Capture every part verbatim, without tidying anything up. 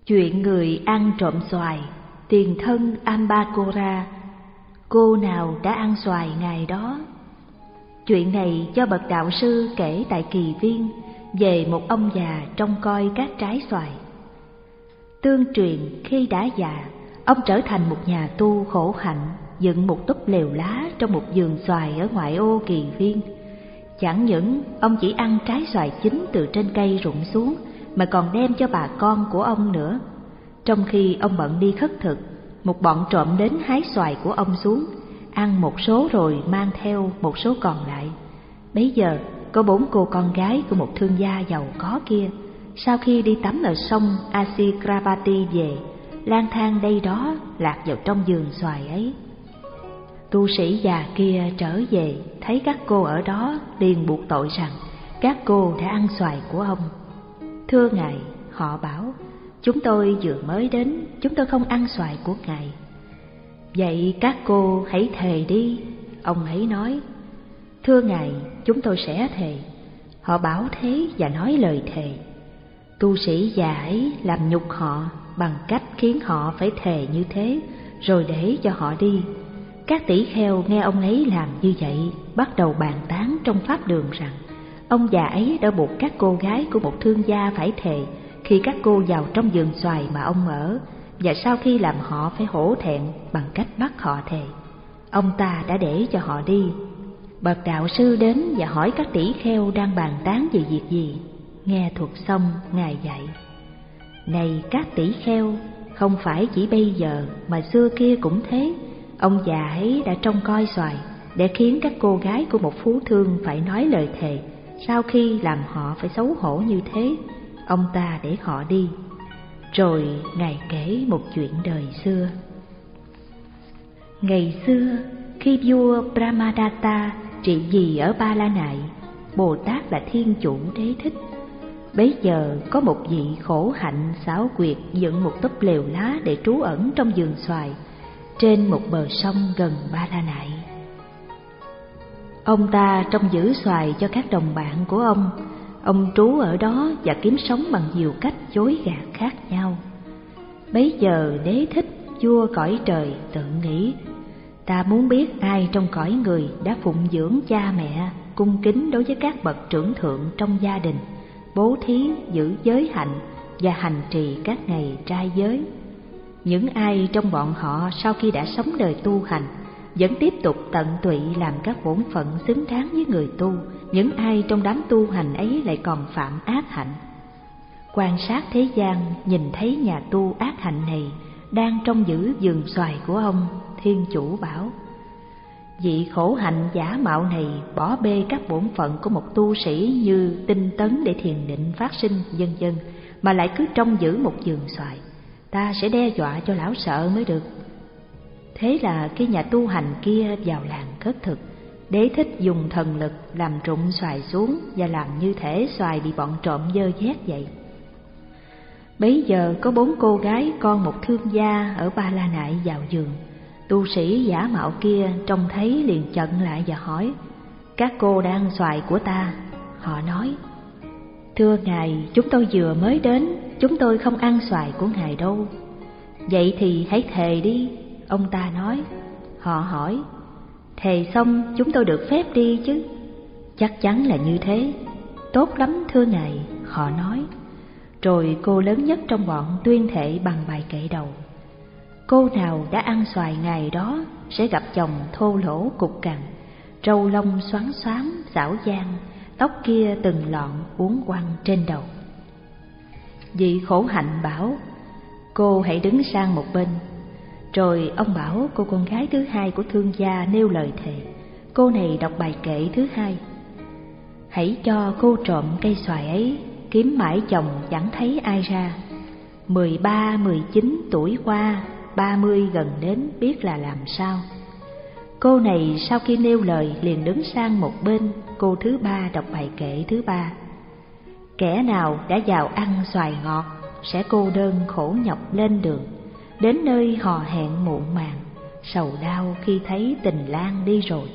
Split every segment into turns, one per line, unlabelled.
Chuyện người ăn trộm xoài, tiền thân Ambakora, cô nào đã ăn xoài ngày đó. Chuyện này do bậc đạo sư kể tại Kỳ Viên về một ông già trông coi các trái xoài. Tương truyền khi đã già, ông trở thành một nhà tu khổ hạnh, dựng một túp lều lá trong một vườn xoài ở ngoại ô Kỳ Viên. Chẳng những ông chỉ ăn trái xoài chín từ trên cây rụng xuống, mà còn đem cho bà con của ông nữa. Trong khi ông bận đi khất thực, một bọn trộm đến hái xoài của ông xuống, ăn một số rồi mang theo một số còn lại. Bấy giờ có bốn cô con gái của một thương gia giàu có kia, sau khi đi tắm ở sông Asikrapati về, lang thang đây đó lạc vào trong vườn xoài ấy. Tu sĩ già kia trở về thấy các cô ở đó, liền buộc tội rằng các cô đã ăn xoài của ông. Thưa ngài, họ bảo, chúng tôi vừa mới đến, chúng tôi không ăn xoài của ngài. Vậy các cô hãy thề đi. Ông ấy nói, thưa ngài, chúng tôi sẽ thề. Họ bảo thế và nói lời thề. Tu sĩ già ấy làm nhục họ bằng cách khiến họ phải thề như thế, rồi để cho họ đi. Các tỷ kheo nghe ông ấy làm như vậy, bắt đầu bàn tán trong pháp đường rằng ông già ấy đã buộc các cô gái của một thương gia phải thề khi các cô vào trong vườn xoài mà ông ở, và sau khi làm họ phải hổ thẹn bằng cách bắt họ thề, ông ta đã để cho họ đi. Bậc đạo sư đến và hỏi các tỷ kheo đang bàn tán về việc gì. Nghe thuật xong, ngài dạy, này các tỷ kheo, không phải chỉ bây giờ mà xưa kia cũng thế. Ông già ấy đã trông coi xoài để khiến các cô gái của một phú thương phải nói lời thề. Sau khi làm họ phải xấu hổ như thế, ông ta để họ đi. Rồi ngài kể một chuyện đời xưa. Ngày xưa, khi vua Brahmadatta trị vì ở Ba La Nại, Bồ Tát là Thiên Chủ Đế Thích. Bấy giờ có một vị khổ hạnh xảo quyệt dựng một túp lều lá để trú ẩn trong vườn xoài trên một bờ sông gần Ba La Nại. Ông ta trông giữ xoài cho các đồng bạn của ông. Ông trú ở đó và kiếm sống bằng nhiều cách chối gạt khác nhau. Bấy giờ Đế Thích, vua cõi trời, tự nghĩ, ta muốn biết ai trong cõi người đã phụng dưỡng cha mẹ, cung kính đối với các bậc trưởng thượng trong gia đình, bố thí, giữ giới hạnh và hành trì các ngày trai giới. Những ai trong bọn họ sau khi đã sống đời tu hành vẫn tiếp tục tận tụy làm các bổn phận xứng đáng với người tu. Những ai trong đám tu hành ấy lại còn phạm ác hạnh. Quan sát thế gian, nhìn thấy nhà tu ác hạnh này đang trông giữ vườn xoài của ông. Thiên Chủ bảo, vị khổ hạnh giả mạo này bỏ bê các bổn phận của một tu sĩ như tinh tấn để thiền định phát sinh vân vân, mà lại cứ trông giữ một vườn xoài. Ta sẽ đe dọa cho lão sợ mới được. Thế là cái nhà tu hành kia vào làng khất thực. Đế Thích dùng thần lực làm rụng xoài xuống và làm như thể xoài bị bọn trộm dơ vét vậy. Bấy giờ có bốn cô gái con một thương gia ở Ba La Nại vào vườn. Tu sĩ giả mạo kia trông thấy liền chặn lại và hỏi, các cô đã ăn xoài của ta? Họ nói, thưa ngài, chúng tôi vừa mới đến, chúng tôi không ăn xoài của ngài đâu. Vậy thì hãy thề đi, ông ta nói. Họ hỏi, thề xong chúng tôi được phép đi chứ? Chắc chắn là như thế. Tốt lắm thưa ngài, họ nói. Rồi cô lớn nhất trong bọn tuyên thệ bằng bài kệ đầu. Cô nào đã ăn xoài ngày đó sẽ gặp chồng thô lỗ cục cằn, râu lông xoắn xoắn xảo giang, tóc kia từng lọn uốn quăng trên đầu. Vị khổ hạnh bảo, cô hãy đứng sang một bên. Rồi ông bảo cô con gái thứ hai của thương gia nêu lời thề. Cô này đọc bài kệ thứ hai. Hãy cho cô trộm cây xoài ấy, kiếm mãi chồng chẳng thấy ai ra. Mười ba, mười chín tuổi qua, ba mươi gần đến biết là làm sao. Cô này sau khi nêu lời liền đứng sang một bên. Cô thứ ba đọc bài kệ thứ ba. Kẻ nào đã vào ăn xoài ngọt sẽ cô đơn khổ nhọc lên đường, đến nơi hò hẹn muộn màng, sầu đau khi thấy tình lang đi rồi.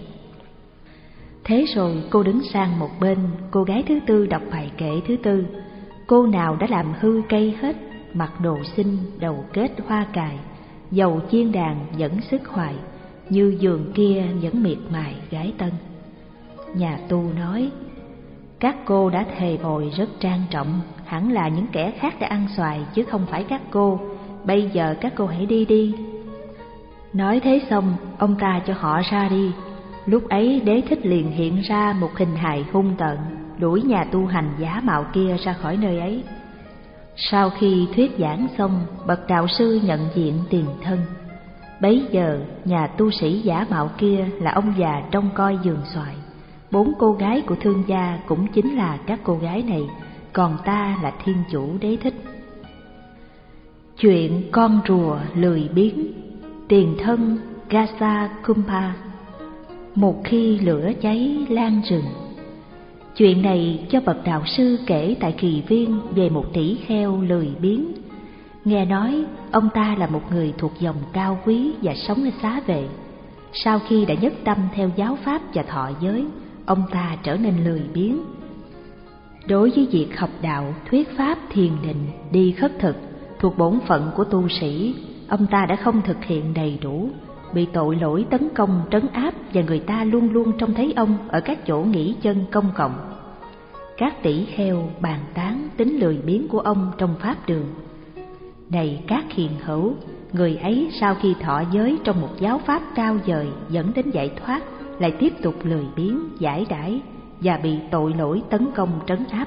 Thế rồi cô đứng sang một bên. Cô gái thứ tư đọc bài kệ thứ tư. Cô nào đã làm hư cây hết mặc đồ xinh, đầu kết hoa cài, dầu chiên đàn vẫn sức hoài, như giường kia vẫn miệt mài gái tân. Nhà tu nói: các cô đã thề bồi rất trang trọng, hẳn là những kẻ khác đã ăn xoài chứ không phải các cô. Bây giờ các cô hãy đi đi. Nói thế xong, ông ta cho họ ra đi. Lúc ấy Đế Thích liền hiện ra một hình hài hung tợn, đuổi nhà tu hành giả mạo kia ra khỏi nơi ấy. Sau khi thuyết giảng xong, bậc đạo sư nhận diện tiền thân. Bấy giờ nhà tu sĩ giả mạo kia là ông già trông coi vườn xoài. Bốn cô gái của thương gia cũng chính là các cô gái này, còn ta là thiên chủ Đế Thích. Chuyện con rùa lười biếng. Tiền thân Gasa Kumbha. Một khi lửa cháy lan rừng. Chuyện này cho bậc đạo sư kể tại Kỳ Viên về một tỷ kheo lười biếng. Nghe nói ông ta là một người thuộc dòng cao quý và sống ở xá vệ. Sau khi đã nhất tâm theo giáo pháp và thọ giới, ông ta trở nên lười biếng. Đối với việc học đạo, thuyết pháp, thiền định, đi khất thực thuộc bổn phận của tu sĩ, ông ta đã không thực hiện đầy đủ, bị tội lỗi tấn công trấn áp, và người ta luôn luôn trông thấy ông ở các chỗ nghỉ chân công cộng. Các tỷ kheo bàn tán tính lười biếng của ông trong pháp đường. Này các hiền hữu, người ấy sau khi thọ giới trong một giáo pháp cao vời dẫn đến giải thoát, lại tiếp tục lười biếng, giải đãi và bị tội lỗi tấn công trấn áp.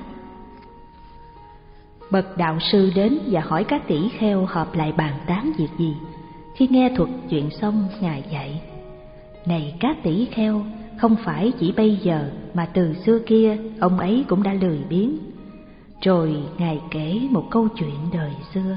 Bậc đạo sư đến và hỏi các tỷ kheo họp lại bàn tán việc gì. Khi nghe thuật chuyện xong, Ngài dạy: này các tỷ kheo, không phải chỉ bây giờ mà từ xưa kia ông ấy cũng đã lười biếng. Rồi Ngài kể một câu chuyện đời xưa.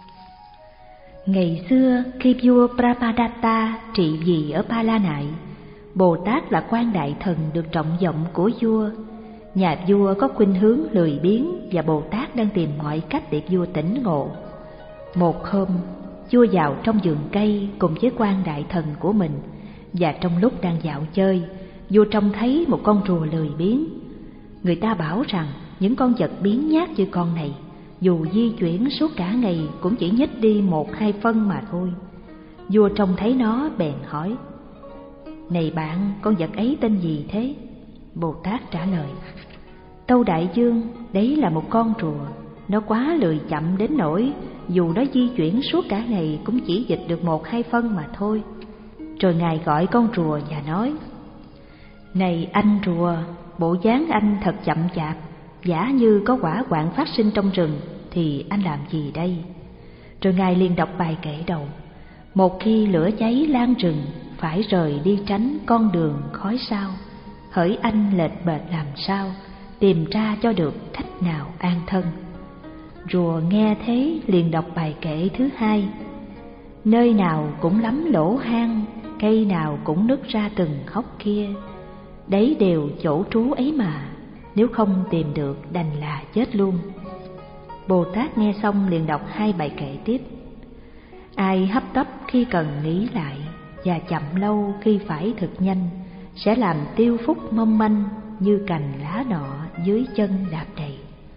Ngày xưa khi vua Brahmadatta trị vì ở Pa La Nại, Bồ Tát là quan đại thần được trọng vọng của vua. Nhà vua có khuynh hướng lười biếng và Bồ Tát đang tìm mọi cách để vua tỉnh ngộ. Một hôm, vua vào trong vườn cây cùng với quan đại thần của mình, và trong lúc đang dạo chơi, vua trông thấy một con rùa lười biếng. Người ta bảo rằng những con vật biếng nhác như con này, dù di chuyển suốt cả ngày cũng chỉ nhích đi một hai phân mà thôi. Vua trông thấy nó bèn hỏi: này bạn, con vật ấy tên gì thế? Bồ Tát trả lời: Tâu Đại Dương, đấy là một con rùa. Nó quá lười chậm đến nỗi dù nó di chuyển suốt cả ngày cũng chỉ dịch được một hai phân mà thôi. Rồi Ngài gọi con rùa và nói: này anh rùa, bộ dáng anh thật chậm chạp, giả như có hỏa hoạn phát sinh trong rừng thì anh làm gì đây? Rồi Ngài liền đọc bài kệ đầu: một khi lửa cháy lan rừng, phải rời đi tránh con đường khói sao. Hỡi anh lệch bệt làm sao, tìm ra cho được cách nào an thân. Rùa nghe thế liền đọc bài kệ thứ hai: nơi nào cũng lắm lỗ hang, cây nào cũng nứt ra từng hốc kia. Đấy đều chỗ trú ấy mà, nếu không tìm được đành là chết luôn. Bồ Tát nghe xong liền đọc hai bài kệ tiếp: ai hấp tấp khi cần nghĩ lại, và chậm lâu khi phải thực nhanh, sẽ làm tiêu phúc mong manh, như cành lá nọ dưới chân đạp đầy.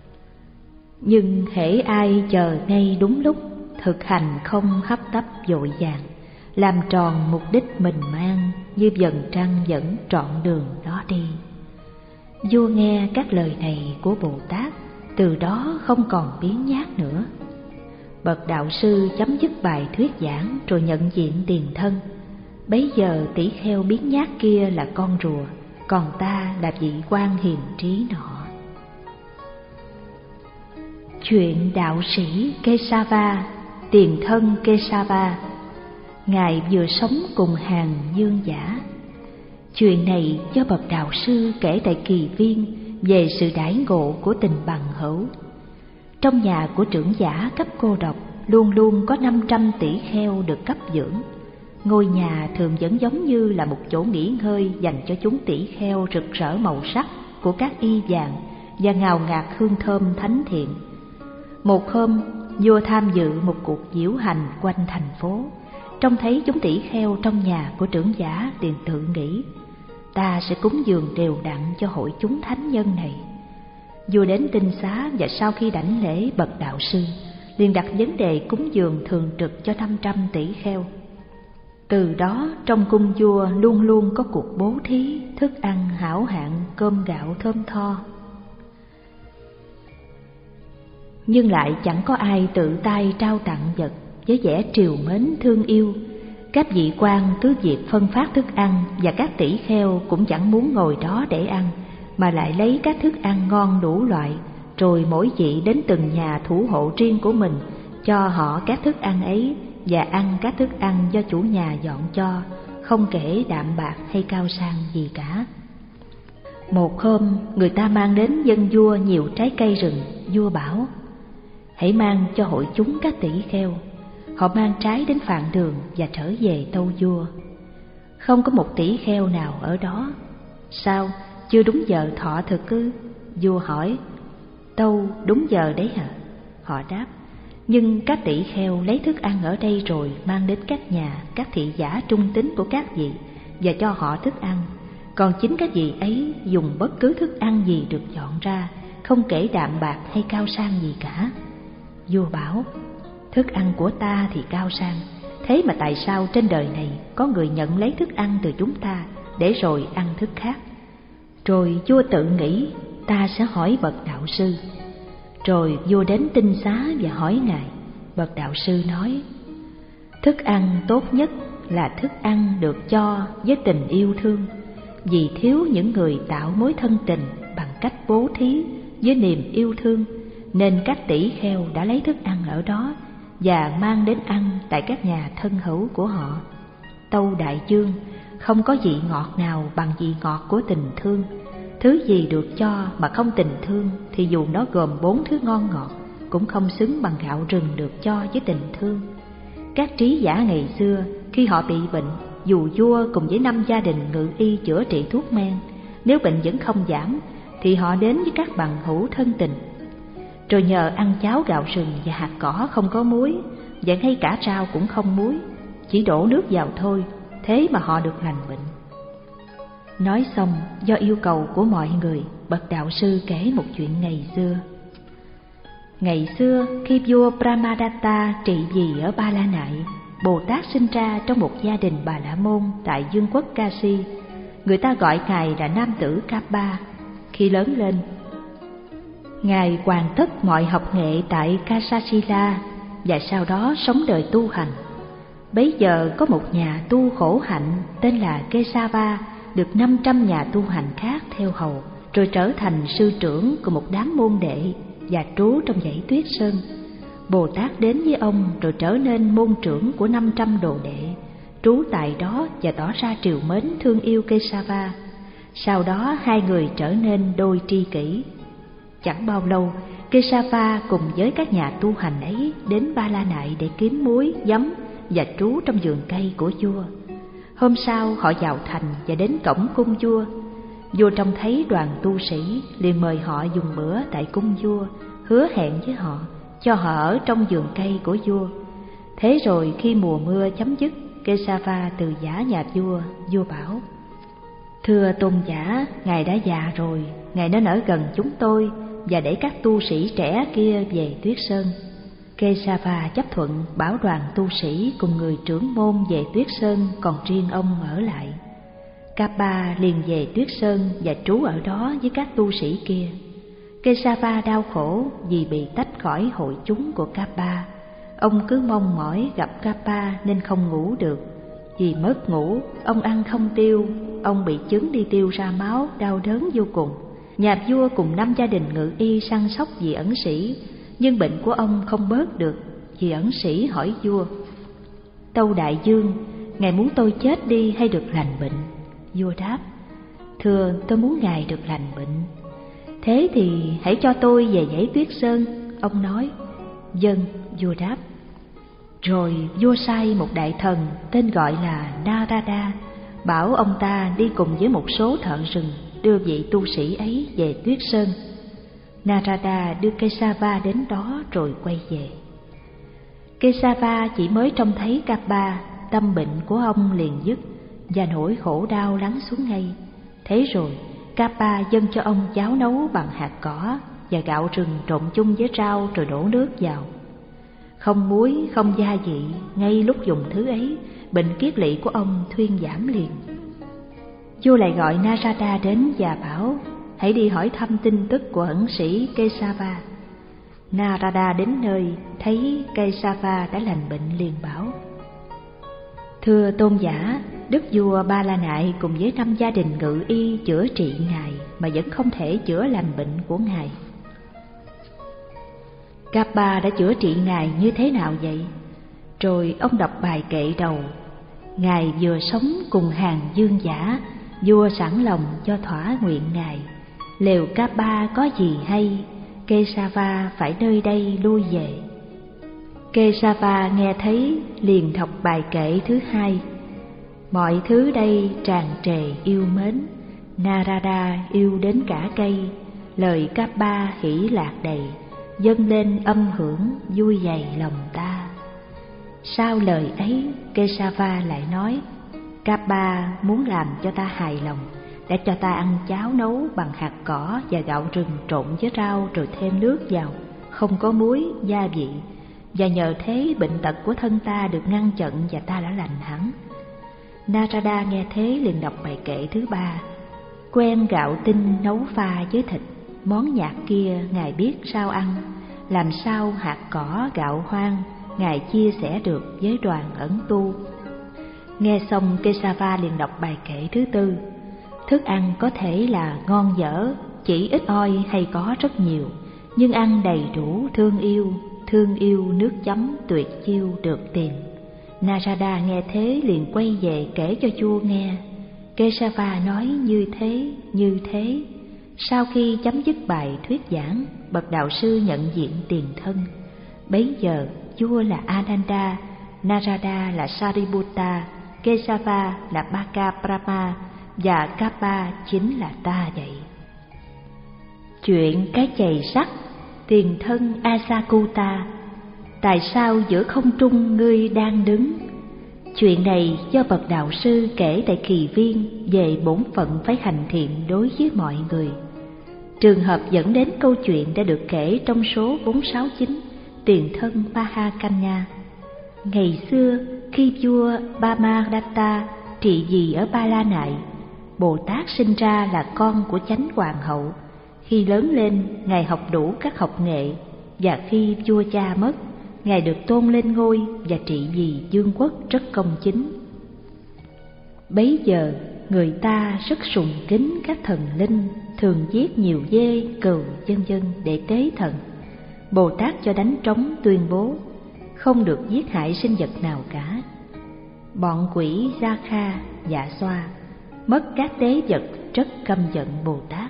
Nhưng hễ ai chờ ngay đúng lúc, thực hành không hấp tấp vội vàng, làm tròn mục đích mình mang, như vầng trăng dẫn trọn đường đó đi. Vua nghe các lời này của Bồ Tát, từ đó không còn biếng nhác nữa. Bậc đạo sư chấm dứt bài thuyết giảng rồi nhận diện tiền thân. Bấy giờ tỷ kheo biếng nhác kia là con rùa, còn ta là vị quan hiền trí nọ. Chuyện đạo sĩ Kesava, tiền thân Kesava. Ngài vừa sống cùng hàng dương giả. Chuyện này do bậc đạo sư kể tại Kỳ Viên về sự đãi ngộ của tình bằng hữu. Trong nhà của trưởng giả cấp cô độc luôn luôn có năm trăm tỷ kheo được cấp dưỡng. Ngôi nhà thường vẫn giống như là một chỗ nghỉ ngơi dành cho chúng tỷ kheo rực rỡ màu sắc của các y vàng và ngào ngạt hương thơm thánh thiện. Một hôm, vua tham dự một cuộc diễu hành quanh thành phố, trông thấy chúng tỷ kheo trong nhà của trưởng giả liền tự nghĩ: ta sẽ cúng dường đều đặn cho hội chúng thánh nhân này. Vua đến tinh xá và sau khi đảnh lễ bậc đạo sư, liền đặt vấn đề cúng dường thường trực cho năm trăm tỷ kheo. Từ đó trong cung vua luôn luôn có cuộc bố thí, thức ăn hảo hạng, cơm gạo thơm tho. Nhưng lại chẳng có ai tự tay trao tặng vật với vẻ trìu mến thương yêu. Các vị quan cứ việc phân phát thức ăn, và các tỷ kheo cũng chẳng muốn ngồi đó để ăn, mà lại lấy các thức ăn ngon đủ loại, rồi mỗi vị đến từng nhà thủ hộ riêng của mình, cho họ các thức ăn ấy và ăn các thức ăn do chủ nhà dọn cho, không kể đạm bạc hay cao sang gì cả. Một hôm, người ta mang đến dâng vua nhiều trái cây rừng. Vua bảo: hãy mang cho hội chúng các tỷ kheo. Họ mang trái đến phạn đường và trở về tâu vua. Không có một tỷ kheo nào ở đó. Sao, chưa đúng giờ thọ thực ư? Vua hỏi. Tâu đúng giờ đấy hả? Họ đáp. Nhưng các tỷ kheo lấy thức ăn ở đây rồi mang đến các nhà, các thị giả trung tín của các vị và cho họ thức ăn. Còn chính các vị ấy dùng bất cứ thức ăn gì được dọn ra, không kể đạm bạc hay cao sang gì cả. Vua bảo: thức ăn của ta thì cao sang, thế mà tại sao trên đời này có người nhận lấy thức ăn từ chúng ta để rồi ăn thức khác? Rồi vua tự nghĩ, ta sẽ hỏi bậc đạo sư. Rồi vua đến tinh xá và hỏi ngài. Bậc đạo sư nói: thức ăn tốt nhất là thức ăn được cho với tình yêu thương, vì thiếu những người tạo mối thân tình bằng cách bố thí với niềm yêu thương, nên các tỷ kheo đã lấy thức ăn ở đó và mang đến ăn tại các nhà thân hữu của họ. Tâu đại dương, không có vị ngọt nào bằng vị ngọt của tình thương. Thứ gì được cho mà không tình thương thì dù nó gồm bốn thứ ngon ngọt cũng không xứng bằng gạo rừng được cho với tình thương. Các trí giả ngày xưa khi họ bị bệnh, dù vua cùng với năm gia đình ngự y chữa trị thuốc men, nếu bệnh vẫn không giảm thì họ đến với các bằng hữu thân tình, rồi nhờ ăn cháo gạo rừng và hạt cỏ không có muối, và ngay cả rau cũng không muối, chỉ đổ nước vào thôi, thế mà họ được lành bệnh. Nói xong, do yêu cầu của mọi người, bậc đạo sư kể một chuyện ngày xưa. Ngày xưa, khi vua Brahmadatta trị vì ở Ba La Nại, Bồ Tát sinh ra trong một gia đình Bà La Môn tại vương quốc Kashi. Người ta gọi ngài là nam tử Kappa. Khi lớn lên, ngài hoàn tất mọi học nghệ tại Kasasila và sau đó sống đời tu hành. Bấy giờ có một nhà tu khổ hạnh tên là Kesava được năm trăm nhà tu hành khác theo hầu, rồi trở thành sư trưởng của một đám môn đệ và trú trong dãy Tuyết Sơn. Bồ Tát đến với ông rồi trở nên môn trưởng của năm trăm đồ đệ, trú tại đó và tỏ ra trìu mến thương yêu Kesava. Sau đó hai người trở nên đôi tri kỷ. Chẳng bao lâu, Kesava cùng với các nhà tu hành ấy đến Ba La Nại để kiếm muối, giấm và trú trong vườn cây của vua. Hôm sau họ vào thành và đến cổng cung vua. Vua trông thấy đoàn tu sĩ liền mời họ dùng bữa tại cung vua, hứa hẹn với họ cho họ ở trong vườn cây của vua. Thế rồi khi mùa mưa chấm dứt, Kesava từ giả nhà vua. Vua bảo: thưa tôn giả, ngài đã già rồi, ngài nên ở gần chúng tôi và để các tu sĩ trẻ kia về Tuyết Sơn. Kesava chấp thuận, bảo đoàn tu sĩ cùng người trưởng môn về Tuyết Sơn, còn riêng ông ở lại. Kappa liền về Tuyết Sơn và trú ở đó với các tu sĩ kia. Kesava đau khổ vì bị tách khỏi hội chúng của Kappa. Ông cứ mong mỏi gặp Kappa nên không ngủ được. Vì mất ngủ, ông ăn không tiêu, ông bị chứng đi tiêu ra máu, đau đớn vô cùng. Nhà vua cùng năm gia đình ngự y săn sóc vì ẩn sĩ, nhưng bệnh của ông không bớt được. Vì ẩn sĩ hỏi vua: tâu đại dương, ngài muốn tôi chết đi hay được lành bệnh? Vua đáp: thưa, tôi muốn ngài được lành bệnh. Thế thì hãy cho tôi về dãy Tuyết Sơn. Ông nói: vâng. Vua đáp. Rồi vua sai một đại thần tên gọi là Narada, bảo ông ta đi cùng với một số thợ rừng đưa vị tu sĩ ấy về Tuyết Sơn. Narada đưa Kesava đến đó rồi quay về. Kesava chỉ mới trông thấy Kappa, tâm bệnh của ông liền dứt và nỗi khổ đau lắng xuống ngay. Thế rồi Kappa dâng cho ông cháo nấu bằng hạt cỏ và gạo rừng trộn chung với rau rồi đổ nước vào. Không muối, không gia vị, ngay lúc dùng thứ ấy, bệnh kiết lỵ của ông thuyên giảm liền. Vua lại gọi Narada đến và bảo: hãy đi hỏi thăm tin tức của ẩn sĩ Kesava. Narada đến nơi, thấy Kesava đã lành bệnh liền bảo: thưa tôn giả, đức vua Ba La Nại cùng với năm gia đình ngự y chữa trị ngài mà vẫn không thể chữa lành bệnh của ngài. Kappa đã chữa trị ngài như thế nào vậy? Rồi ông đọc bài kệ đầu: ngài vừa sống cùng hàng dương giả, vua sẵn lòng cho thỏa nguyện ngài. Lều Kappa có gì hay, Kesava phải nơi đây lui về. Kesava nghe thấy liền đọc bài kệ thứ hai: mọi thứ đây tràn trề yêu mến, Narada yêu đến cả cây, lời Kappa hỷ lạc đầy, dâng lên âm hưởng vui dày lòng ta. Sau lời ấy, Kesava lại nói: Kappa muốn làm cho ta hài lòng, đã cho ta ăn cháo nấu bằng hạt cỏ và gạo rừng trộn với rau rồi thêm nước vào, không có muối, gia vị, và nhờ thế bệnh tật của thân ta được ngăn chặn và ta đã lành hẳn. Narada nghe thế liền đọc bài kệ thứ ba: quen gạo tinh nấu pha với thịt, món nhạt kia ngài biết sao ăn, làm sao hạt cỏ gạo hoang ngài chia sẻ được với đoàn ẩn tu. Nghe xong, Kesava liền đọc bài kệ thứ tư: thức ăn có thể là ngon dở, chỉ ít oi hay có rất nhiều, nhưng ăn đầy đủ thương yêu, thương yêu nước chấm tuyệt chiêu được tìm. Narada nghe thế liền quay về kể cho vua nghe. Kesava nói như thế, như thế. Sau khi chấm dứt bài thuyết giảng, bậc đạo sư nhận diện tiền thân. Bấy giờ vua là Ananda, Narada là Sariputta, Kesava là Bakabrahma và Kappa chính là ta vậy. Chuyện cái chày sắt, tiền thân Asakuta. Tại sao giữa không trung ngươi đang đứng? Chuyện này do bậc đạo sư kể tại Kỳ Viên về bổn phận phải hành thiện đối với mọi người. Trường hợp dẫn đến câu chuyện đã được kể trong số bốn sáu chín, tiền thân Mahakanya. Ngày xưa, khi vua Brahmadatta trị vì ở Ba La Nại, Bồ Tát sinh ra là con của chánh hoàng hậu. Khi lớn lên, ngài học đủ các học nghệ, và khi vua cha mất, ngài được tôn lên ngôi và trị vì vương quốc rất công chính. Bấy giờ, người ta rất sùng kính các thần linh, thường giết nhiều dê, cừu, vân vân để tế thần. Bồ Tát cho đánh trống tuyên bố không được giết hại sinh vật nào cả. Bọn quỷ Gia Kha, Dạ Xoa mất các tế vật rất căm giận Bồ Tát,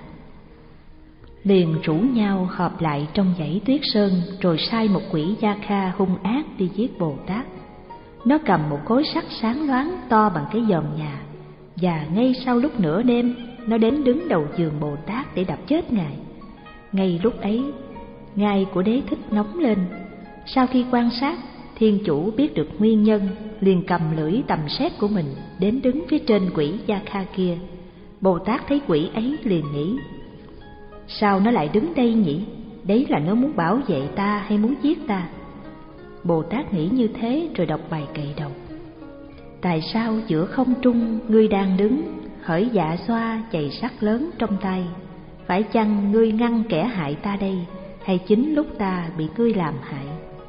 liền rủ nhau họp lại trong dãy tuyết sơn, rồi sai một quỷ Gia Kha hung ác đi giết Bồ Tát. Nó cầm một khối sắt sáng loáng to bằng cái giòm nhà, và ngay sau lúc nửa đêm, nó đến đứng đầu giường Bồ Tát để đập chết ngài. Ngay lúc ấy, ngai của Đế Thích nóng lên. Sau khi quan sát, Thiên Chủ biết được nguyên nhân, liền cầm lưỡi tầm sét của mình đến đứng phía trên quỷ Gia Kha kia. Bồ Tát thấy quỷ ấy liền nghĩ: sao nó lại đứng đây nhỉ? Đấy là nó muốn bảo vệ ta hay muốn giết ta? Bồ Tát nghĩ như thế rồi đọc bài kệ đầu: tại sao giữa không trung ngươi đang đứng, hỡi Dạ Xoa chày sắt lớn trong tay? Phải chăng ngươi ngăn kẻ hại ta đây, hay chính lúc ta bị ngươi làm hại?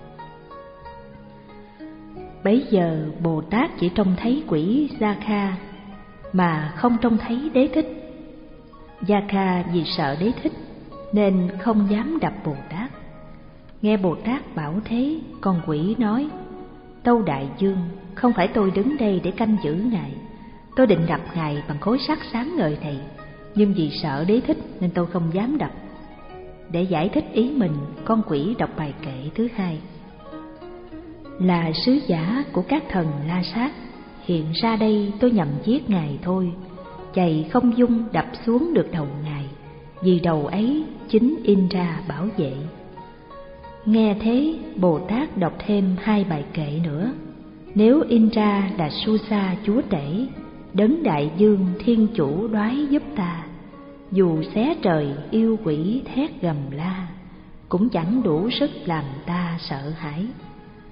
Bấy giờ Bồ Tát chỉ trông thấy quỷ Gia Kha mà không trông thấy Đế Thích. Gia Kha vì sợ Đế Thích nên không dám đập Bồ Tát. Nghe Bồ Tát bảo thế, con quỷ nói: Tâu Đại Dương, không phải tôi đứng đây để canh giữ ngài. Tôi định đập ngài bằng khối sắt sáng ngời này, nhưng vì sợ Đế Thích nên tôi không dám đập. Để giải thích ý mình, con quỷ đọc bài kệ thứ hai: là sứ giả của các thần La Sát, hiện ra đây tôi nhằm giết ngài thôi. Chày không dung đập xuống được đầu ngài, vì đầu ấy chính Indra bảo vệ. Nghe thế, Bồ Tát đọc thêm hai bài kệ nữa: nếu Indra là Susa chúa tể, đấng đại dương thiên chủ đoái giúp ta, dù xé trời yêu quỷ thét gầm la, cũng chẳng đủ sức làm ta sợ hãi.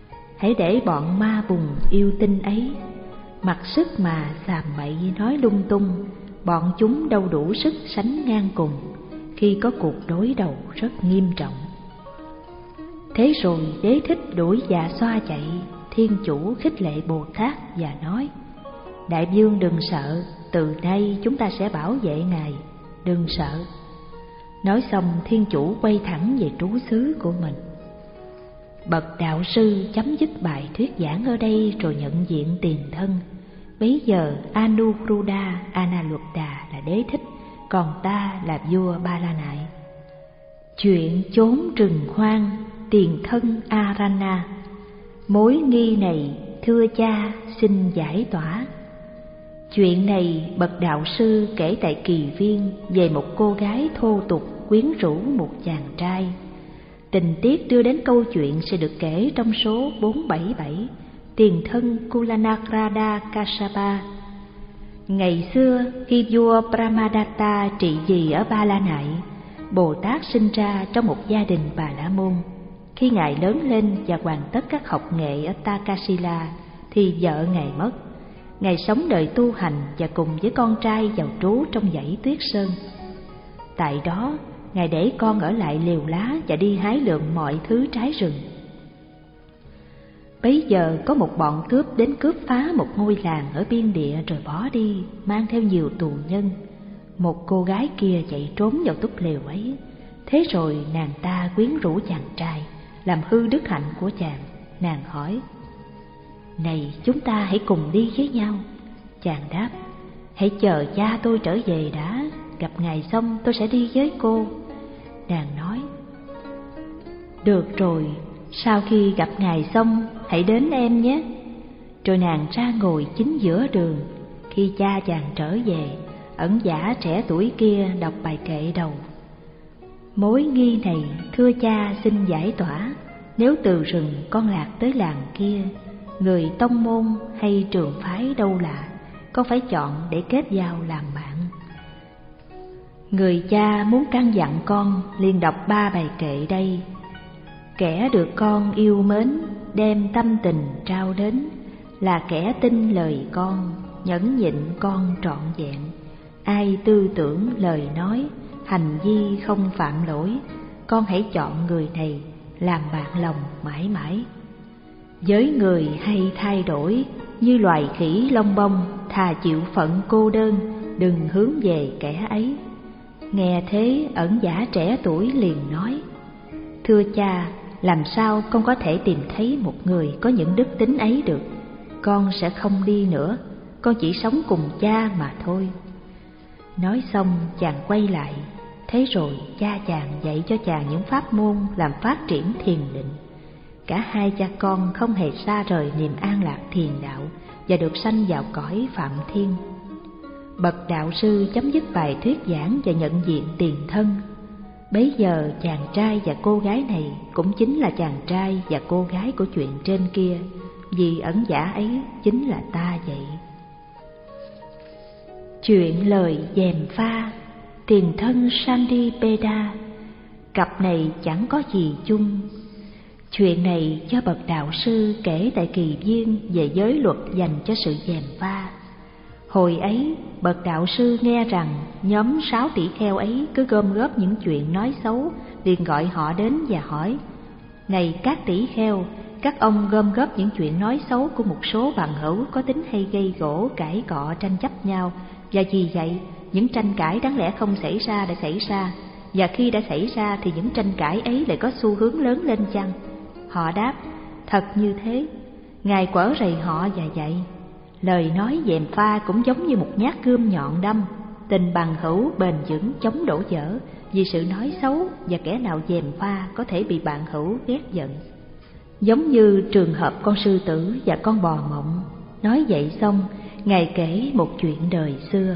hãy để bọn ma bùng yêu tinh ấy mặc sức mà xàm bậy nói lung tung. Bọn chúng đâu đủ sức sánh ngang cùng khi có cuộc đối đầu rất nghiêm trọng. Thế rồi Đế Thích đuổi Dạ Xoa chạy. Thiên Chủ khích lệ Bồ Tát và nói: Đại vương đừng sợ, từ nay chúng ta sẽ bảo vệ ngài, đừng sợ. Nói xong Thiên Chủ quay thẳng về trú xứ của mình. Bậc đạo sư chấm dứt bài thuyết giảng ở đây rồi nhận diện tiền thân. Bấy giờ Anuruddha Analuddha là Đế Thích, còn ta là vua Ba La Nại. Chuyện chốn rừng hoang, tiền thân Arana. Mối nghi này thưa cha xin giải tỏa. Chuyện này bậc đạo sư kể tại Kỳ Viên về một cô gái thô tục quyến rũ một chàng trai. Tình tiết đưa đến câu chuyện sẽ được kể trong số bốn bảy bảy, tiền thân Kulanakrada Kassapa. Ngày xưa khi vua Brahmadatta trị vì ở Ba La Nại, Bồ Tát sinh ra trong một gia đình Bà La Môn. Khi ngài lớn lên và hoàn tất các học nghệ ở Takasila thì vợ ngài mất. Ngài sống đời tu hành và cùng với con trai vào trú trong dãy Tuyết Sơn. Tại đó ngài để con ở lại lều lá và đi hái lượm mọi thứ trái rừng. Bấy giờ có một bọn cướp đến cướp phá một ngôi làng ở biên địa rồi bỏ đi, mang theo nhiều tù nhân. Một cô gái kia chạy trốn vào túp lều ấy. Thế rồi nàng ta quyến rũ chàng trai, làm hư đức hạnh của chàng. Nàng hỏi: Này, chúng ta hãy cùng đi với nhau. Chàng đáp: Hãy chờ cha tôi trở về đã, gặp ngài xong tôi sẽ đi với cô. Nàng nói: Được rồi, sau khi gặp ngài xong hãy đến em nhé. Rồi nàng ra ngồi chính giữa đường. Khi cha chàng trở về, ẩn giả trẻ tuổi kia đọc bài kệ đầu: Mối nghi này thưa cha xin giải tỏa. Nếu từ rừng con lạc tới làng kia, người tông môn hay trường phái đâu lạ, con phải chọn để kết giao làm bạn. Người cha muốn căn dặn con liền đọc ba bài kệ đây. Kẻ được con yêu mến, đem tâm tình trao đến, là kẻ tin lời con, nhẫn nhịn con trọn vẹn. Ai tư tưởng lời nói, hành vi không phạm lỗi, con hãy chọn người này làm bạn lòng mãi mãi. Với người hay thay đổi, như loài khỉ lông bông, thà chịu phận cô đơn, đừng hướng về kẻ ấy. Nghe thế ẩn giả trẻ tuổi liền nói: Thưa cha, làm sao con có thể tìm thấy một người có những đức tính ấy được? Con sẽ không đi nữa, con chỉ sống cùng cha mà thôi. Nói xong chàng quay lại. Thế rồi cha chàng dạy cho chàng những pháp môn làm phát triển thiền định. Cả hai cha con không hề xa rời niềm an lạc thiền đạo và được sanh vào cõi Phạm Thiên. Bậc đạo sư chấm dứt bài thuyết giảng và nhận diện tiền thân. Bấy giờ chàng trai và cô gái này cũng chính là chàng trai và cô gái của chuyện trên kia, vì ẩn giả ấy chính là ta vậy. Chuyện lời gièm pha, tiền thân Sandipeda. Cặp này chẳng có gì chung. Chuyện này cho bậc đạo sư kể tại Kỳ Viên về giới luật dành cho sự gièm pha. Hồi ấy, bậc đạo sư nghe rằng nhóm sáu tỷ kheo ấy cứ gom góp những chuyện nói xấu, liền gọi họ đến và hỏi: Này các tỷ kheo, các ông gom góp những chuyện nói xấu của một số bằng hữu có tính hay gây gỗ, cãi cọ, tranh chấp nhau, và vì vậy những tranh cãi đáng lẽ không xảy ra đã xảy ra, và khi đã xảy ra thì những tranh cãi ấy lại có xu hướng lớn lên chăng? Họ đáp: Thật như thế. Ngài quở rầy họ và dạy: Lời nói gièm pha cũng giống như một nhát gươm nhọn đâm, tình bằng hữu bền vững chống đổ vỡ vì sự nói xấu, và kẻ nào gièm pha có thể bị bạn hữu ghét giận. Giống như trường hợp con sư tử và con bò mộng. Nói vậy xong, Ngài kể một chuyện đời xưa.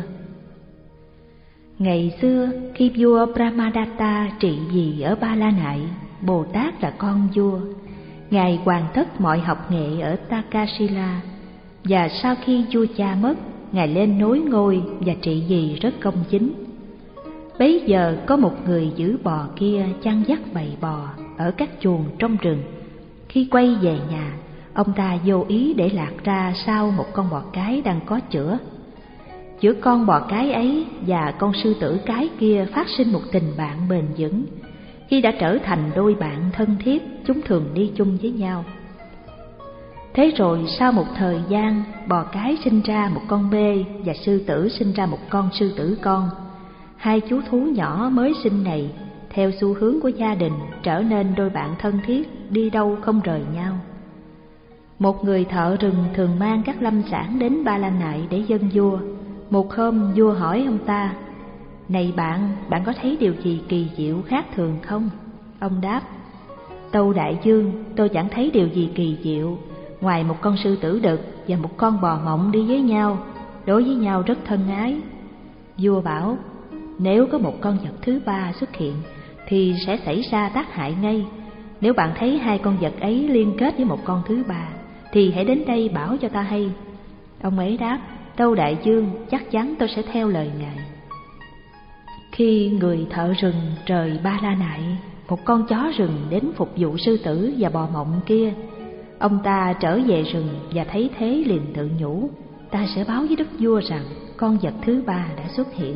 Ngày xưa, khi vua Brahmadatta trị vì ở Ba La Nại, Bồ Tát là con vua. Ngài hoàn tất mọi học nghệ ở Takasila, và sau khi vua cha mất, Ngài lên nối ngôi và trị vì rất công chính. Bấy giờ có một người giữ bò kia chăn dắt bầy bò ở các chuồng trong rừng. Khi quay về nhà, ông ta vô ý để lạc ra sau một con bò cái đang có chữa. Giữa con bò cái ấy và con sư tử cái kia phát sinh một tình bạn bền vững. Khi đã trở thành đôi bạn thân thiết, chúng thường đi chung với nhau. Thế rồi sau một thời gian, bò cái sinh ra một con bê và sư tử sinh ra một con sư tử con. Hai chú thú nhỏ mới sinh này, theo xu hướng của gia đình, trở nên đôi bạn thân thiết, đi đâu không rời nhau. Một người thợ rừng thường mang các lâm sản đến Ba La Nại để dâng vua. Một hôm vua hỏi ông ta: "Này bạn, bạn có thấy điều gì kỳ diệu khác thường không?" Ông đáp: "Tâu đại vương, tôi chẳng thấy điều gì kỳ diệu, ngoài một con sư tử đực và một con bò mộng đi với nhau, đối với nhau rất thân ái." Vua bảo: "Nếu có một con vật thứ ba xuất hiện thì sẽ xảy ra tác hại ngay. Nếu bạn thấy hai con vật ấy liên kết với một con thứ ba thì hãy đến đây bảo cho ta hay." Ông ấy đáp: "Tâu đại vương, chắc chắn tôi sẽ theo lời ngài." Khi người thợ rừng rời Ba La Nại, một con chó rừng đến phục vụ sư tử và bò mộng kia. Ông ta trở về rừng và thấy thế liền tự nhủ: "Ta sẽ báo với đức vua rằng con vật thứ ba đã xuất hiện."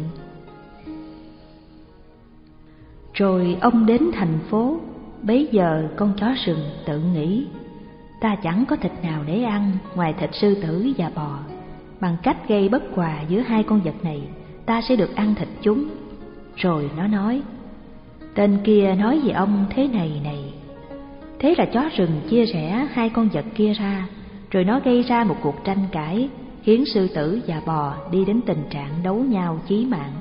Rồi ông đến thành phố. Bấy giờ con chó rừng tự nghĩ: "Ta chẳng có thịt nào để ăn ngoài thịt sư tử và bò. Bằng cách gây bất hòa giữa hai con vật này, ta sẽ được ăn thịt chúng." Rồi nó nói: "Tên kia nói về ông thế này này." Thế là chó rừng chia rẽ hai con vật kia ra, rồi nó gây ra một cuộc tranh cãi, khiến sư tử và bò đi đến tình trạng đấu nhau chí mạng.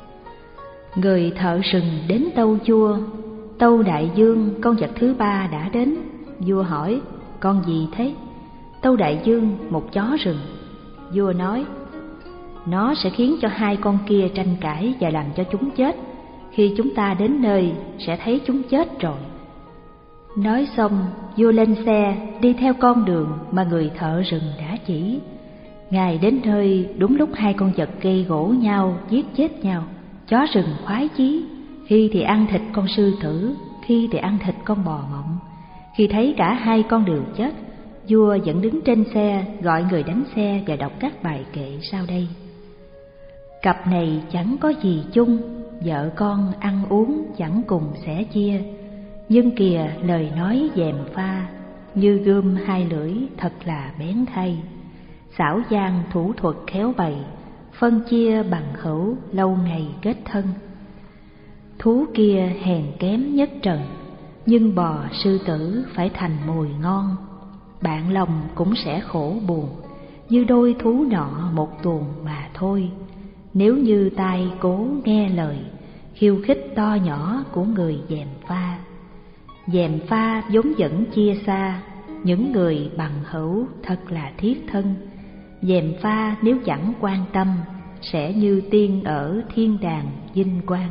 Người thợ rừng đến tâu vua: "Tâu đại vương, con vật thứ ba đã đến." Vua hỏi: "Con gì thế?" "Tâu đại vương, một chó rừng." Vua nói: "Nó sẽ khiến cho hai con kia tranh cãi và làm cho chúng chết. Khi chúng ta đến nơi sẽ thấy chúng chết rồi." Nói xong, vua lên xe đi theo con đường mà người thợ rừng đã chỉ. Ngài đến nơi đúng lúc hai con vật gây gổ nhau, giết chết nhau. Chó rừng khoái chí, khi thì ăn thịt con sư tử, khi thì ăn thịt con bò mộng. Khi thấy cả hai con đều chết, vua vẫn đứng trên xe gọi người đánh xe và đọc các bài kệ sau đây: "Cặp này chẳng có gì chung, vợ con ăn uống chẳng cùng sẻ chia. Nhưng kìa lời nói dèm pha, như gươm hai lưỡi thật là bén thay. Xảo gian thủ thuật khéo bày, phân chia bằng hữu lâu ngày kết thân. Thú kia hèn kém nhất trần, nhưng bò sư tử phải thành mồi ngon. Bạn lòng cũng sẽ khổ buồn, như đôi thú nọ một tuồng mà thôi. Nếu như tai cố nghe lời, khiêu khích to nhỏ của người dèm pha. Dèm pha vốn vẫn chia xa, những người bằng hữu thật là thiết thân. Dèm pha nếu chẳng quan tâm, sẽ như tiên ở thiên đàng vinh quang."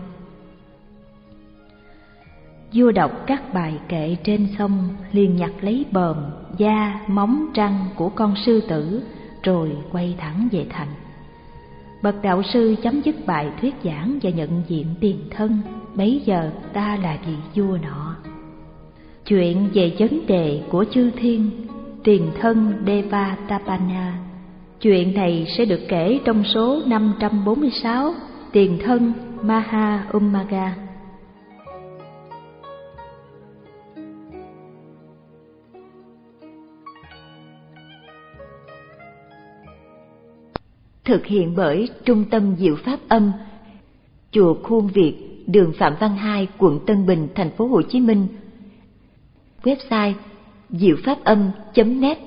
Vua đọc các bài kệ trên xong, liền nhặt lấy bờm, da, móng răng của con sư tử, rồi quay thẳng về thành. Bậc đạo sư chấm dứt bài thuyết giảng và nhận diện tiền thân. Bấy giờ ta là vị vua nọ. Chuyện về vấn đề của chư thiên, tiền thân Devatapana. Chuyện này sẽ được kể trong số năm trăm bốn mươi sáu, tiền thân Maha Umaga.
Thực hiện bởi Trung tâm Diệu Pháp Âm, Chùa Khuôn Việt, đường Phạm Văn Hai, quận Tân Bình, thành phố Hồ Chí Minh. Website diệu pháp âm chấm net.